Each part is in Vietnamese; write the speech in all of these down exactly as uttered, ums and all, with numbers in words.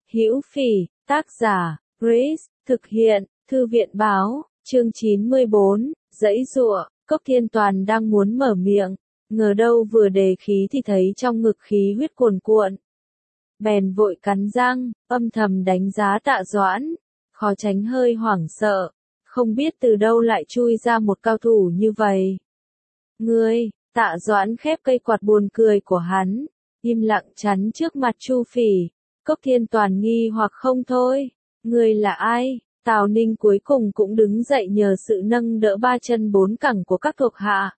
Hữu Phỉ, tác giả, Grace, thực hiện, Thư viện báo, chương chín mươi bốn, giãy giụa, Cốc Thiên Toàn đang muốn mở miệng, ngờ đâu vừa đề khí thì thấy trong ngực khí huyết cuồn cuộn. Bèn vội cắn răng, âm thầm đánh giá Tạ Doãn, khó tránh hơi hoảng sợ, không biết từ đâu lại chui ra một cao thủ như vậy. Ngươi, Tạ Doãn khép cây quạt buồn cười của hắn, im lặng chắn trước mặt Chu Phỉ. Cốc Thiên Toàn nghi hoặc không thôi, ngươi là ai? Tào Ninh cuối cùng cũng đứng dậy nhờ sự nâng đỡ ba chân bốn cẳng của các thuộc hạ.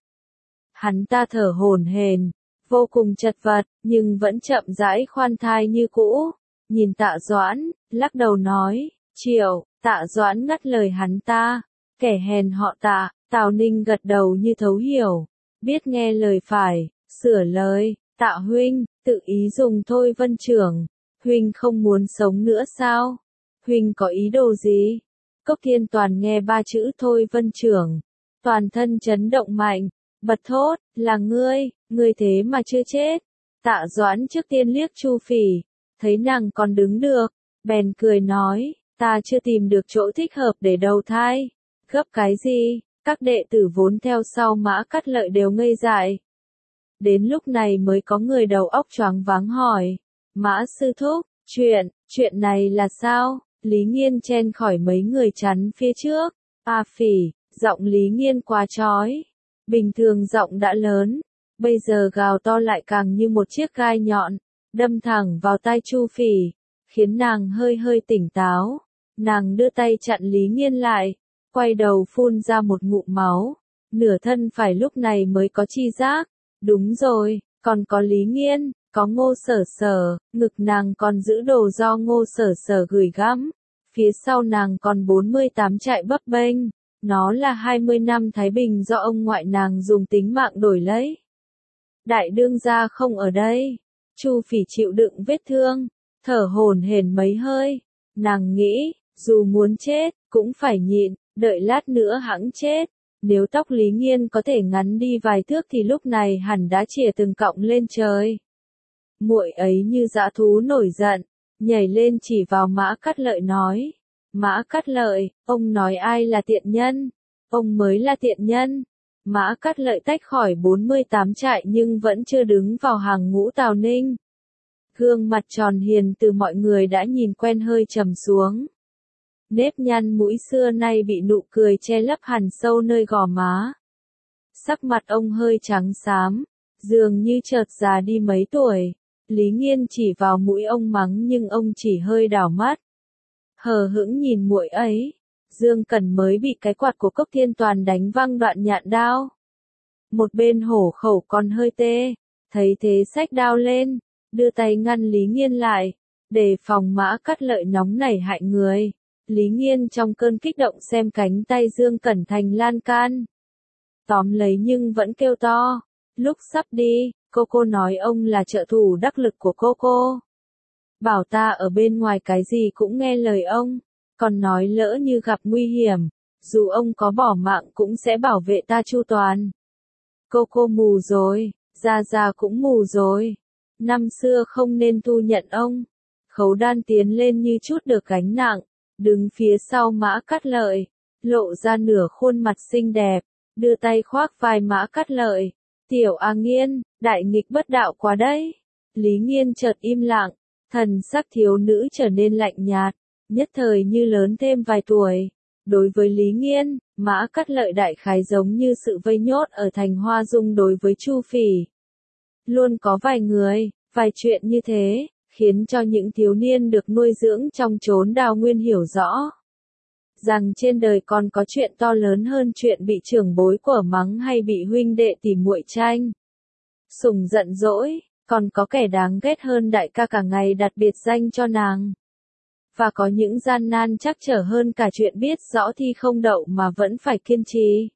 Hắn ta thở hổn hển, vô cùng chật vật, nhưng vẫn chậm rãi khoan thai như cũ, nhìn Tạ Doãn, lắc đầu nói, Triệu. Tạ Doãn ngắt lời hắn ta, kẻ hèn họ Tạ. Tào Ninh gật đầu như thấu hiểu, biết nghe lời phải, sửa lời, Tạ huynh, tự ý dùng thôi Vân trưởng, huynh không muốn sống nữa sao? Huynh có ý đồ gì? Cốc Thiên Toàn nghe ba chữ thôi Vân trưởng, toàn thân chấn động mạnh, bật thốt, là ngươi, ngươi thế mà chưa chết. Tạ Doãn trước tiên liếc Chu Phỉ, thấy nàng còn đứng được, bèn cười nói, ta chưa tìm được chỗ thích hợp để đầu thai. Gấp cái gì? Các đệ tử vốn theo sau Mã Cát Lợi đều ngây dại. Đến lúc này mới có người đầu óc choáng váng hỏi, Mã sư thúc, chuyện, chuyện này là sao? Lý Nghiên chen khỏi mấy người chắn phía trước. A Phỉ, giọng Lý Nghiên quá chói. Bình thường giọng đã lớn, bây giờ gào to lại càng như một chiếc gai nhọn, đâm thẳng vào tai Chu Phỉ, khiến nàng hơi hơi tỉnh táo. Nàng đưa tay chặn Lý Nghiên lại, quay đầu phun ra một ngụm máu, nửa thân phải lúc này mới có chi giác. Đúng rồi, còn có Lý Nghiên, có Ngô Sở Sở, ngực nàng còn giữ đồ do Ngô Sở Sở gửi gắm, phía sau nàng còn bốn mươi tám trại bấp bênh, nó là hai mươi năm thái bình do ông ngoại nàng dùng tính mạng đổi lấy. Đại đương gia không ở đây, Chu Phỉ chịu đựng vết thương, thở hổn hển mấy hơi, nàng nghĩ, dù muốn chết, cũng phải nhịn, đợi lát nữa hẵng chết. Nếu tóc Lý Nghiên có thể ngắn đi vài thước thì lúc này hẳn đã chìa từng cọng lên trời. Muội ấy như dã thú nổi giận, nhảy lên chỉ vào Mã Cát Lợi nói, Mã Cát Lợi, ông nói ai là tiện nhân? Ông mới là tiện nhân. Mã Cát Lợi tách khỏi bốn mươi tám trại nhưng vẫn chưa đứng vào hàng ngũ Tào Ninh. Gương mặt tròn hiền từ mọi người đã nhìn quen hơi trầm xuống. Nếp nhăn mũi xưa nay bị nụ cười che lấp hằn sâu nơi gò má. Sắc mặt ông hơi trắng xám, dường như chợt già đi mấy tuổi. Lý Nghiên chỉ vào mũi ông mắng nhưng ông chỉ hơi đảo mắt. Hờ hững nhìn muội ấy, Dương Cẩn mới bị cái quạt của Cốc Thiên Toàn đánh văng đoạn nhạn đao. Một bên hổ khẩu còn hơi tê, thấy thế xách đao lên, đưa tay ngăn Lý Nghiên lại, để phòng Mã Cát Lợi nóng nảy hại người. Lý Nghiên trong cơn kích động xem cánh tay Dương Cẩn thành lan can. Tóm lấy nhưng vẫn kêu to. Lúc sắp đi, cô cô nói ông là trợ thủ đắc lực của cô cô. Bảo ta ở bên ngoài cái gì cũng nghe lời ông, còn nói lỡ như gặp nguy hiểm, dù ông có bỏ mạng cũng sẽ bảo vệ ta chu toàn. Cô cô mù rồi, Gia Gia cũng mù rồi. Năm xưa không nên thu nhận ông. Khấu Đan tiến lên như chút được gánh nặng, đứng phía sau Mã Cát Lợi, lộ ra nửa khuôn mặt xinh đẹp, đưa tay khoác vai Mã Cát Lợi. Tiểu A Nghiên, đại nghịch bất đạo quá đấy. Lý Nghiên chợt im lặng, thần sắc thiếu nữ trở nên lạnh nhạt, nhất thời như lớn thêm vài tuổi. Đối với Lý Nghiên, Mã Cát Lợi đại khái giống như sự vây nhốt ở thành Hoa Dung đối với Chu Phỉ. Luôn có vài người, vài chuyện như thế, khiến cho những thiếu niên được nuôi dưỡng trong chốn đào nguyên hiểu rõ rằng trên đời còn có chuyện to lớn hơn chuyện bị trưởng bối của mắng hay bị huynh đệ tỉ muội tranh sủng giận dỗi, còn có kẻ đáng ghét hơn đại ca cả ngày đặt biệt danh cho nàng. Và có những gian nan trắc trở hơn cả chuyện biết rõ thi không đậu mà vẫn phải kiên trì.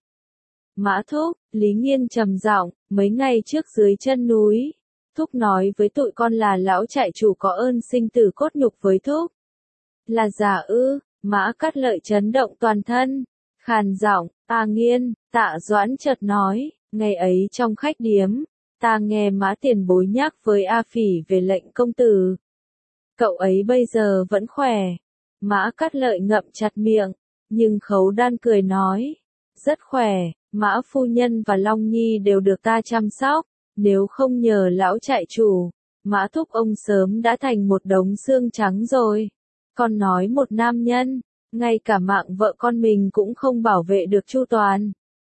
Mã thúc, Lý Nghiên trầm giọng, mấy ngày trước dưới chân núi, thúc nói với tụi con là lão trại chủ có ơn sinh tử cốt nhục với thúc. Là giả ư? Mã Cát Lợi chấn động toàn thân, khàn giọng, A Nghiên. Tạ Doãn chợt nói, ngày ấy trong khách điếm, ta nghe Mã tiền bối nhắc với A Phỉ về lệnh công tử. Cậu ấy bây giờ vẫn khỏe. Mã Cát Lợi ngậm chặt miệng, nhưng Khấu Đan cười nói, rất khỏe, Mã phu nhân và Long Nhi đều được ta chăm sóc, nếu không nhờ lão trại chủ, Mã thúc ông sớm đã thành một đống xương trắng rồi. Con nói một nam nhân, ngay cả mạng vợ con mình cũng không bảo vệ được chu toàn.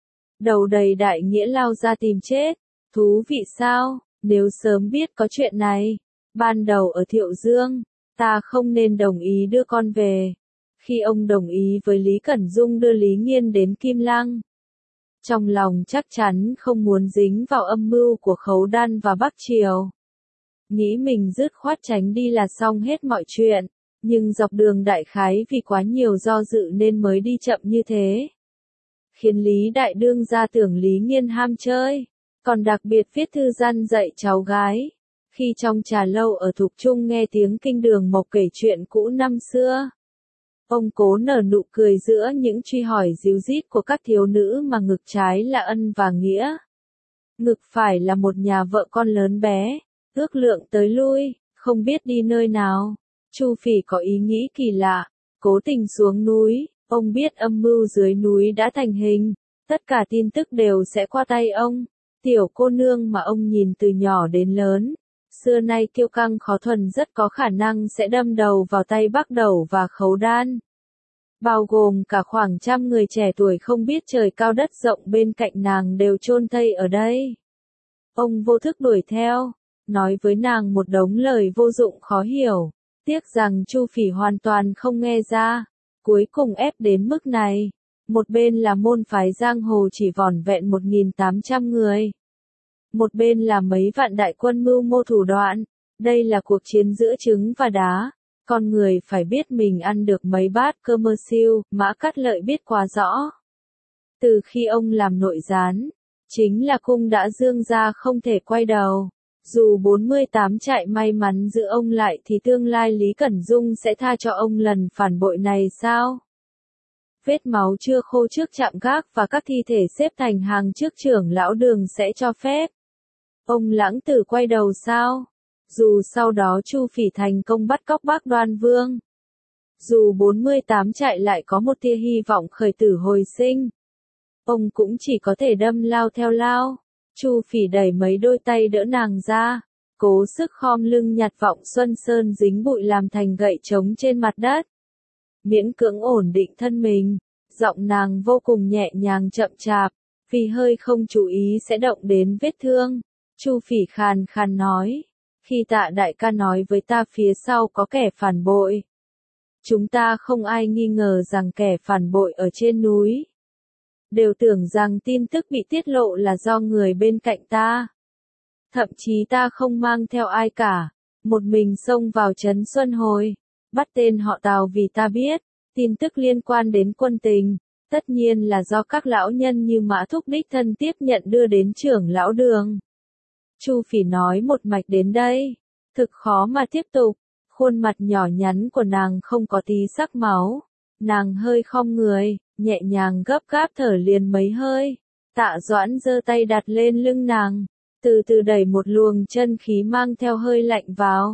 Đầu đầy đại nghĩa lao ra tìm chết, thú vị sao, nếu sớm biết có chuyện này, ban đầu ở Thiệu Dương, ta không nên đồng ý đưa con về. Khi ông đồng ý với Lý Cẩn Dung đưa Lý Nghiên đến Kim Lăng, trong lòng chắc chắn không muốn dính vào âm mưu của Khấu Đan và Bắc Triều. Nghĩ mình dứt khoát tránh đi là xong hết mọi chuyện, nhưng dọc đường đại khái vì quá nhiều do dự nên mới đi chậm như thế. Khiến Lý Đại Đương ra tưởng Lý Nghiên ham chơi, còn đặc biệt viết thư gian dạy cháu gái. Khi trong trà lâu ở Thục Trung nghe tiếng Kinh Đường Mộc kể chuyện cũ năm xưa, ông cố nở nụ cười giữa những truy hỏi díu dít của các thiếu nữ mà ngực trái là ân và nghĩa, ngực phải là một nhà vợ con lớn bé, ước lượng tới lui, không biết đi nơi nào. Chu Phỉ có ý nghĩ kỳ lạ, cố tình xuống núi, ông biết âm mưu dưới núi đã thành hình, tất cả tin tức đều sẽ qua tay ông. Tiểu cô nương mà ông nhìn từ nhỏ đến lớn, xưa nay kiêu căng khó thuần rất có khả năng sẽ đâm đầu vào tay Bắc Đẩu và Khấu Đan. Bao gồm cả khoảng trăm người trẻ tuổi không biết trời cao đất rộng bên cạnh nàng đều chôn thây ở đây. Ông vô thức đuổi theo, nói với nàng một đống lời vô dụng khó hiểu, tiếc rằng Chu Phỉ hoàn toàn không nghe ra, cuối cùng ép đến mức này. Một bên là môn phái giang hồ chỉ vỏn vẹn một nghìn tám trăm người. Một bên là mấy vạn đại quân mưu mô thủ đoạn. Đây là cuộc chiến giữa trứng và đá. Con người phải biết mình ăn được mấy bát cơm mơ siêu, Mã Cát Lợi biết quá rõ. Từ khi ông làm nội gián, chính là cung đã dương ra không thể quay đầu. Dù bốn mươi tám trại may mắn giữ ông lại thì tương lai Lý Cẩn Dung sẽ tha cho ông lần phản bội này sao? Vết máu chưa khô trước trạm gác và các thi thể xếp thành hàng trước trưởng lão Đường sẽ cho phép. Ông lãng tử quay đầu sao? Dù sau đó Chu Phỉ thành công bắt cóc Bác Đoan Vương. Dù bốn mươi tám trại lại có một tia hy vọng khởi tử hồi sinh. Ông cũng chỉ có thể đâm lao theo lao. Chu Phỉ đẩy mấy đôi tay đỡ nàng ra, cố sức khom lưng nhặt vọng xuân sơn dính bụi làm thành gậy trống trên mặt đất. Miễn cưỡng ổn định thân mình, giọng nàng vô cùng nhẹ nhàng chậm chạp, vì hơi không chú ý sẽ động đến vết thương. Chu Phỉ khàn khàn nói, khi Tạ đại ca nói với ta phía sau có kẻ phản bội, chúng ta không ai nghi ngờ rằng kẻ phản bội ở trên núi. Đều tưởng rằng tin tức bị tiết lộ là do người bên cạnh ta. Thậm chí ta không mang theo ai cả, một mình xông vào trấn Xuân Hồi, bắt tên họ Tào vì ta biết, tin tức liên quan đến quân tình, tất nhiên là do các lão nhân như Mã Thúc đích thân tiếp nhận đưa đến trưởng lão Đường. Chu Phỉ nói một mạch đến đây, thực khó mà tiếp tục, khuôn mặt nhỏ nhắn của nàng không có tí sắc máu, nàng hơi khom người, nhẹ nhàng gấp gáp thở liền mấy hơi. Tạ Doãn giơ tay đặt lên lưng nàng, từ từ đẩy một luồng chân khí mang theo hơi lạnh vào.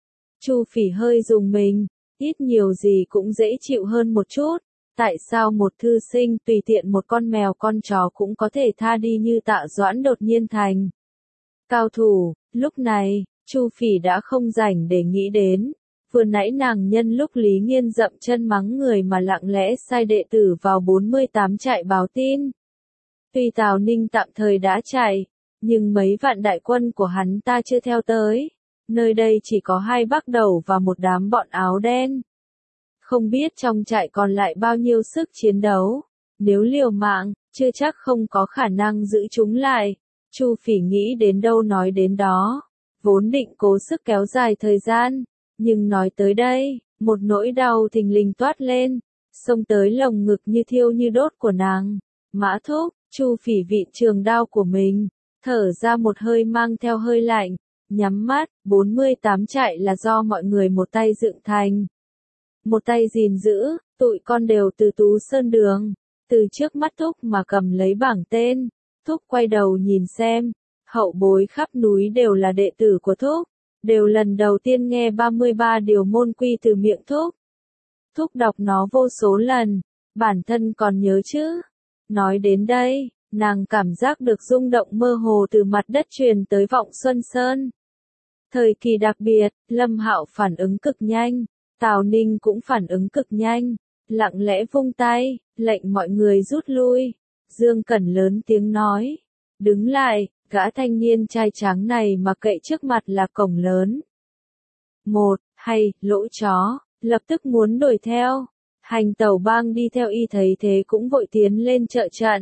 Chu Phỉ hơi rùng mình, ít nhiều gì cũng dễ chịu hơn một chút. Tại sao một thư sinh tùy tiện một con mèo con chó cũng có thể tha đi như Tạ Doãn đột nhiên thành cao thủ? Lúc này, Chu Phỉ đã không rảnh để nghĩ đến. Vừa nãy nàng nhân lúc Lý Nghiên dậm chân mắng người mà lặng lẽ sai đệ tử vào bốn mươi tám trại báo tin. Tuy Tào Ninh tạm thời đã chạy, nhưng mấy vạn đại quân của hắn ta chưa theo tới. Nơi đây chỉ có hai Bắc Đẩu và một đám bọn áo đen. Không biết trong trại còn lại bao nhiêu sức chiến đấu. Nếu liều mạng, chưa chắc không có khả năng giữ chúng lại. Chu Phỉ nghĩ đến đâu nói đến đó. Vốn định cố sức kéo dài thời gian. Nhưng nói tới đây, một nỗi đau thình lình toát lên, xông tới lồng ngực như thiêu như đốt của nàng. Mã Thúc, Chu Phỉ vịn trường đao của mình, thở ra một hơi mang theo hơi lạnh, nhắm mắt. Bốn mươi tám trại là do mọi người một tay dựng thành, một tay gìn giữ, tụi con đều từ Tú Sơn Đường, từ trước mắt Thúc mà cầm lấy bảng tên. Thúc quay đầu nhìn xem, hậu bối khắp núi đều là đệ tử của Thúc, đều lần đầu tiên nghe ba mươi ba điều môn quy từ miệng Thúc. Thúc đọc nó vô số lần, bản thân còn nhớ chứ. Nói đến đây, nàng cảm giác được rung động mơ hồ từ mặt đất truyền tới vọng Xuân Sơn. Thời kỳ đặc biệt, Lâm Hạo phản ứng cực nhanh, Tào Ninh cũng phản ứng cực nhanh, lặng lẽ vung tay, lệnh mọi người rút lui. Dương Cẩn lớn tiếng nói, đứng lại, gã thanh niên trai tráng này mà cậy trước mặt là cổng lớn. Một, hay, lỗ chó, lập tức muốn đuổi theo. Hành Tẩu Bang đi theo y thấy thế cũng vội tiến lên trợ trận.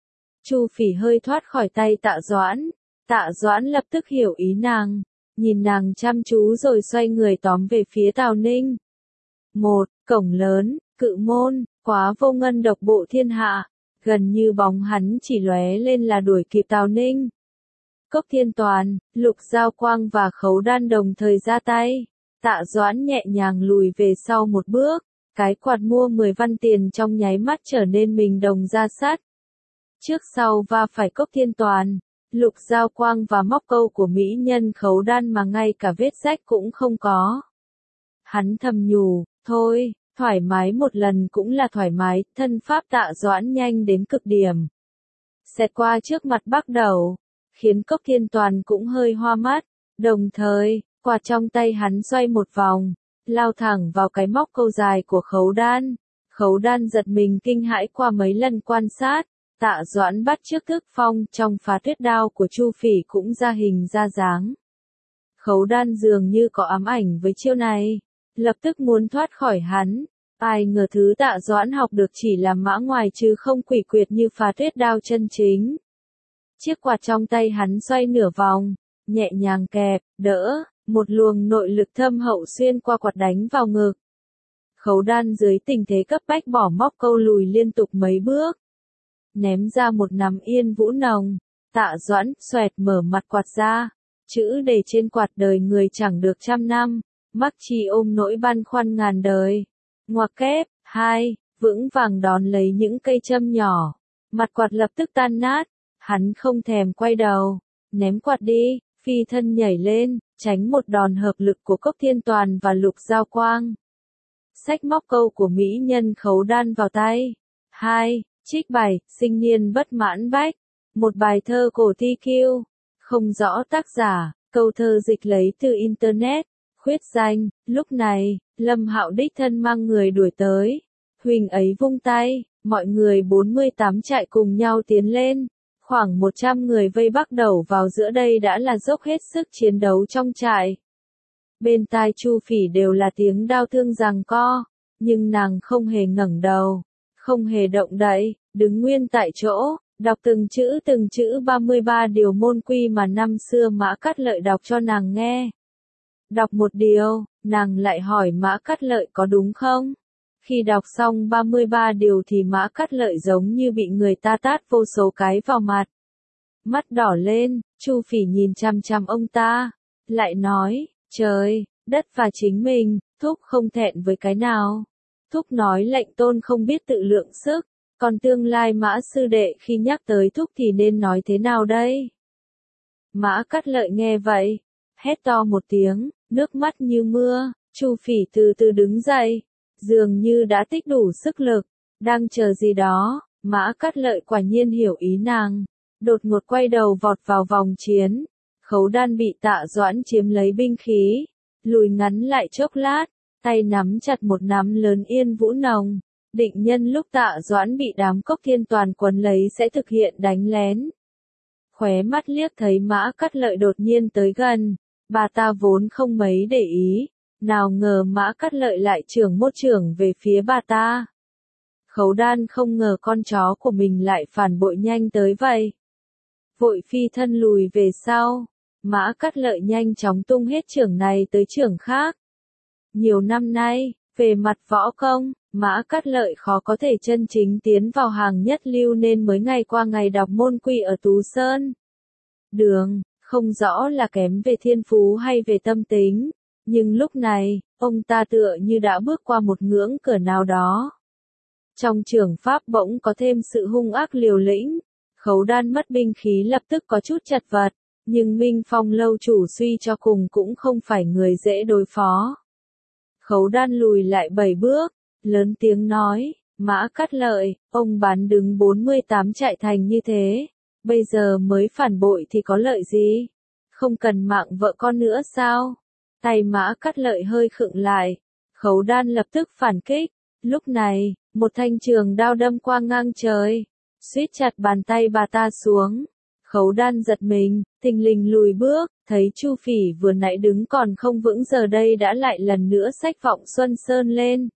Chu Phỉ hơi thoát khỏi tay Tạ Doãn, Tạ Doãn lập tức hiểu ý nàng, nhìn nàng chăm chú rồi xoay người tóm về phía Tào Ninh. Một, cổng lớn, cự môn, quá vô ngân độc bộ thiên hạ, gần như bóng hắn chỉ lóe lên là đuổi kịp Tào Ninh. Cốc Thiên Toàn, Lục Giao Quang và Khấu Đan đồng thời ra tay, Tạ Doãn nhẹ nhàng lùi về sau một bước, cái quạt mua mười văn tiền trong nháy mắt trở nên mình đồng ra sát. Trước sau va phải Cốc Thiên Toàn, Lục Giao Quang và móc câu của mỹ nhân Khấu Đan mà ngay cả vết rách cũng không có. Hắn thầm nhủ, thôi, thoải mái một lần cũng là thoải mái, thân pháp Tạ Doãn nhanh đến cực điểm. Xẹt qua trước mặt Bắc Đầu, khiến Cốc Thiên Toàn cũng hơi hoa mắt, đồng thời, quạt trong tay hắn xoay một vòng, lao thẳng vào cái móc câu dài của Khấu Đan. Khấu Đan giật mình kinh hãi qua mấy lần quan sát, Tạ Doãn bắt trước thức phong trong Phá Tuyết Đao của Chu Phỉ cũng ra hình ra dáng. Khấu Đan dường như có ám ảnh với chiêu này, lập tức muốn thoát khỏi hắn. Ai ngờ thứ Tạ Doãn học được chỉ là mã ngoài chứ không quỷ quyệt như Phá Tuyết Đao chân chính. Chiếc quạt trong tay hắn xoay nửa vòng, nhẹ nhàng kẹp, đỡ, một luồng nội lực thâm hậu xuyên qua quạt đánh vào ngực. Khấu Đan dưới tình thế cấp bách bỏ móc câu lùi liên tục mấy bước, ném ra một nắm Yên Vũ Nồng. Tạ Doãn xoẹt mở mặt quạt ra, chữ đề trên quạt đời người chẳng được trăm năm, mắc chi ôm nỗi băn khoăn ngàn đời. Ngoặc kép, hai, vững vàng đón lấy những cây châm nhỏ, mặt quạt lập tức tan nát, hắn không thèm quay đầu, ném quạt đi, phi thân nhảy lên, tránh một đòn hợp lực của Cốc Thiên Toàn và Lục Giao Quang. Xách móc câu của mỹ nhân Khấu Đan vào tay. Hai, trích bài, sinh niên bất mãn bách, một bài thơ cổ thi kiêu, không rõ tác giả, câu thơ dịch lấy từ Internet, khuyết danh. Lúc này, Lâm Hạo đích thân mang người đuổi tới, huỳnh ấy vung tay, mọi người bốn mươi tám trại cùng nhau tiến lên, khoảng một trăm người vây Bắc Đầu vào giữa đây đã là dốc hết sức chiến đấu trong trại. Bên tai Chu Phỉ đều là tiếng đao thương giằng co, nhưng nàng không hề ngẩng đầu, không hề động đậy, đứng nguyên tại chỗ, đọc từng chữ từng chữ ba mươi ba điều môn quy mà năm xưa Mã Cát Lợi đọc cho nàng nghe. Đọc một điều, nàng lại hỏi Mã Cát Lợi có đúng không? Khi đọc xong ba mươi ba điều thì Mã Cát Lợi giống như bị người ta tát vô số cái vào mặt. Mắt đỏ lên, Chu Phỉ nhìn chăm chăm ông ta, lại nói, trời, đất và chính mình, Thúc không thẹn với cái nào. Thúc nói lệnh tôn không biết tự lượng sức, còn tương lai Mã sư đệ khi nhắc tới Thúc thì nên nói thế nào đây? Mã Cát Lợi nghe vậy, hét to một tiếng, nước mắt như mưa. Chu Phỉ từ từ đứng dậy, dường như đã tích đủ sức lực, đang chờ gì đó. Mã Cát Lợi quả nhiên hiểu ý nàng, đột ngột quay đầu vọt vào vòng chiến. Khấu Đan bị Tạ Doãn chiếm lấy binh khí, lùi ngắn lại chốc lát, tay nắm chặt một nắm lớn Yên Vũ Nồng, định nhân lúc Tạ Doãn bị đám Cốc Thiên Toàn quấn lấy sẽ thực hiện đánh lén. Khóe mắt liếc thấy Mã Cát Lợi đột nhiên tới gần, bà ta vốn không mấy để ý, nào ngờ Mã Cát Lợi lại chưởng một chưởng về phía bà ta. Khấu Đan không ngờ con chó của mình lại phản bội nhanh tới vậy, vội phi thân lùi về sau. Mã Cát Lợi nhanh chóng tung hết chưởng này tới chưởng khác. Nhiều năm nay, về mặt võ công, Mã Cát Lợi khó có thể chân chính tiến vào hàng nhất lưu nên mới ngày qua ngày đọc môn quy ở Tú Sơn. Đường, không rõ là kém về thiên phú hay về tâm tính, nhưng lúc này, ông ta tựa như đã bước qua một ngưỡng cửa nào đó. Trong trường pháp bỗng có thêm sự hung ác liều lĩnh, Khấu Đan mất binh khí lập tức có chút chật vật, Nhưng Minh Phong lâu chủ suy cho cùng cũng không phải người dễ đối phó. Khấu Đan lùi lại bảy bước, lớn tiếng nói, Mã Cát Lợi, ông bán đứng bốn mươi tám trại thành như thế, bây giờ mới phản bội thì có lợi gì? Không cần mạng vợ con nữa sao? Tay Mã Cát Lợi hơi khựng lại, Khấu Đan lập tức phản kích, lúc này, một thanh trường đao đâm qua ngang trời, suýt chặt bàn tay bà ta xuống. Khấu Đan giật mình, thình lình lùi bước, thấy Chu Phỉ vừa nãy đứng còn không vững giờ đây đã lại lần nữa xách Vọng Xuân Sơn lên.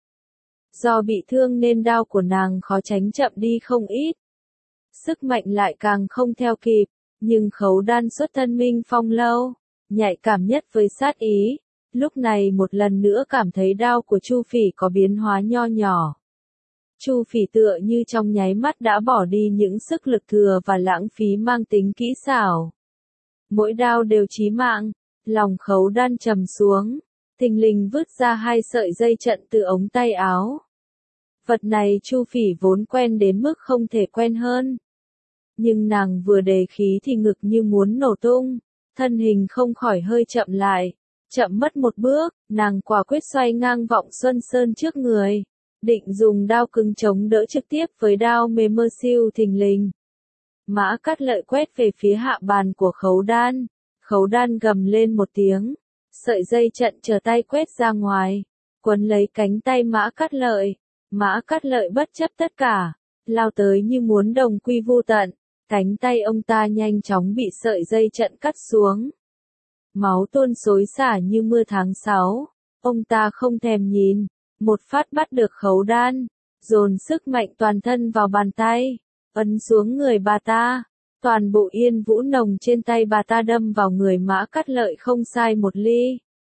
Do bị thương nên đao của nàng khó tránh chậm đi không ít. Sức mạnh lại càng không theo kịp, nhưng Khấu Đan xuất thân Minh Phong lâu, nhạy cảm nhất với sát ý. Lúc này một lần nữa cảm thấy đao của Chu Phỉ có biến hóa nho nhỏ. Chu Phỉ tựa như trong nháy mắt đã bỏ đi những sức lực thừa và lãng phí mang tính kỹ xảo. Mỗi đao đều chí mạng, lòng Khấu Đan trầm xuống, thình lình vứt ra hai sợi dây trận từ ống tay áo. Vật này Chu Phỉ vốn quen đến mức không thể quen hơn. Nhưng nàng vừa đề khí thì ngực như muốn nổ tung, thân hình không khỏi hơi chậm lại. Chậm mất một bước, nàng quả quyết xoay ngang Vọng Xuân Sơn trước người, định dùng đao cứng chống đỡ trực tiếp với đao mềm mơ siêu thình lình. Mã Cát Lợi quét về phía hạ bàn của Khấu Đan, Khấu Đan gầm lên một tiếng, sợi dây trận trở tay quét ra ngoài, quấn lấy cánh tay Mã Cát Lợi. Mã Cát Lợi bất chấp tất cả, lao tới như muốn đồng quy vu tận, cánh tay ông ta nhanh chóng bị sợi dây trận cắt xuống. Máu tuôn xối xả như mưa tháng sáu, ông ta không thèm nhìn, một phát bắt được Khấu Đan, dồn sức mạnh toàn thân vào bàn tay, ấn xuống người bà ta, toàn bộ yên vũ nồng trên tay bà ta đâm vào người Mã Cát Lợi không sai một ly.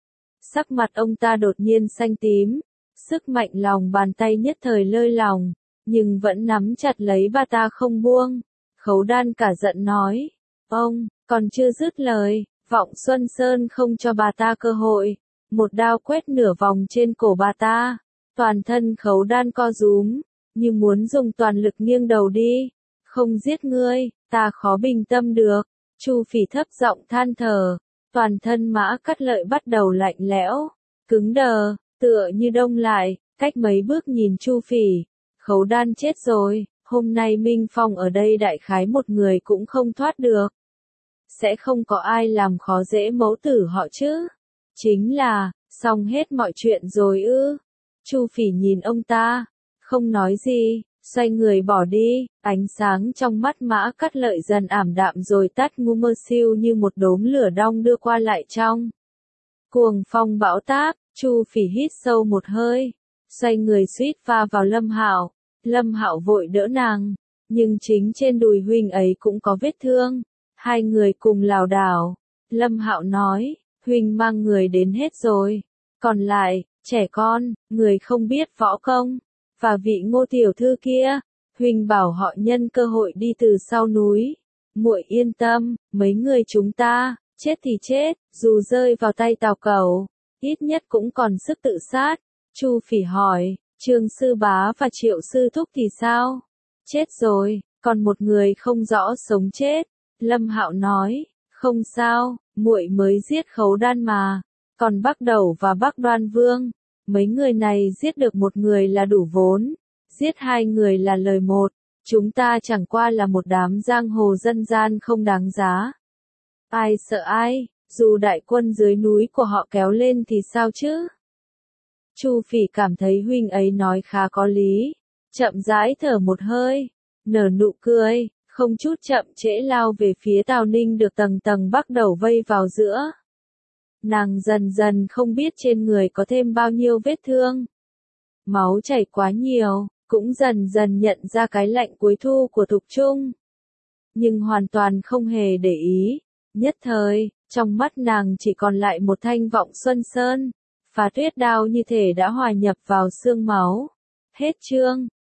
Sắc mặt ông ta đột nhiên xanh tím, sức mạnh lòng bàn tay nhất thời lơi lỏng, nhưng vẫn nắm chặt lấy bà ta không buông. Khấu Đan cả giận nói, ông, còn chưa dứt lời. Vọng Xuân Sơn không cho bà ta cơ hội, một đao quét nửa vòng trên cổ bà ta, toàn thân Khấu Đan co rúm, như muốn dùng toàn lực nghiêng đầu đi, không giết ngươi, ta khó bình tâm được. Chu Phỉ thấp giọng than thở, toàn thân Mã Cát Lợi bắt đầu lạnh lẽo, cứng đờ, tựa như đông lại, cách mấy bước nhìn Chu Phỉ, Khấu Đan chết rồi, hôm nay Minh Phong ở đây đại khái một người cũng không thoát được. Sẽ không có ai làm khó dễ mẫu tử họ chứ? Chính là, xong hết mọi chuyện rồi ư? Chu Phỉ nhìn ông ta, không nói gì, xoay người bỏ đi, ánh sáng trong mắt Mã Cát Lợi dần ảm đạm rồi tắt ngu mơ siêu như một đốm lửa đong đưa qua lại trong. Cuồng phong bão táp, Chu Phỉ hít sâu một hơi, xoay người suýt va vào Lâm Hạo. Lâm Hạo vội đỡ nàng, nhưng chính trên đùi huynh ấy cũng có vết thương. Hai người cùng lảo đảo. Lâm Hạo nói, huynh mang người đến hết rồi. Còn lại, trẻ con, người không biết võ công, và vị Ngô tiểu thư kia, huynh bảo họ nhân cơ hội đi từ sau núi. Muội yên tâm, mấy người chúng ta, chết thì chết, dù rơi vào tay Tào Cẩu, ít nhất cũng còn sức tự sát. Chu Phỉ hỏi, Trương sư bá và Triệu sư thúc thì sao? Chết rồi, còn một người không rõ sống chết. Lâm Hạo nói, không sao, muội mới giết Khấu Đan mà, còn Bắc Đầu và Bắc Đoan Vương, mấy người này giết được một người là đủ vốn, giết hai người là lời một, chúng ta chẳng qua là một đám giang hồ dân gian không đáng giá. Ai sợ ai, dù đại quân dưới núi của họ kéo lên thì sao chứ? Chu Phỉ cảm thấy huynh ấy nói khá có lý, chậm rãi thở một hơi, nở nụ cười. Không chút chậm trễ lao về phía Tào Ninh được tầng tầng Bắc Đầu vây vào giữa. Nàng dần dần không biết trên người có thêm bao nhiêu vết thương. Máu chảy quá nhiều, cũng dần dần nhận ra cái lạnh cuối thu của Thục Trung. Nhưng hoàn toàn không hề để ý. Nhất thời, trong mắt nàng chỉ còn lại một thanh Vọng Xuân Sơn. Phá tuyết đao như thể đã hòa nhập vào xương máu. Hết chương.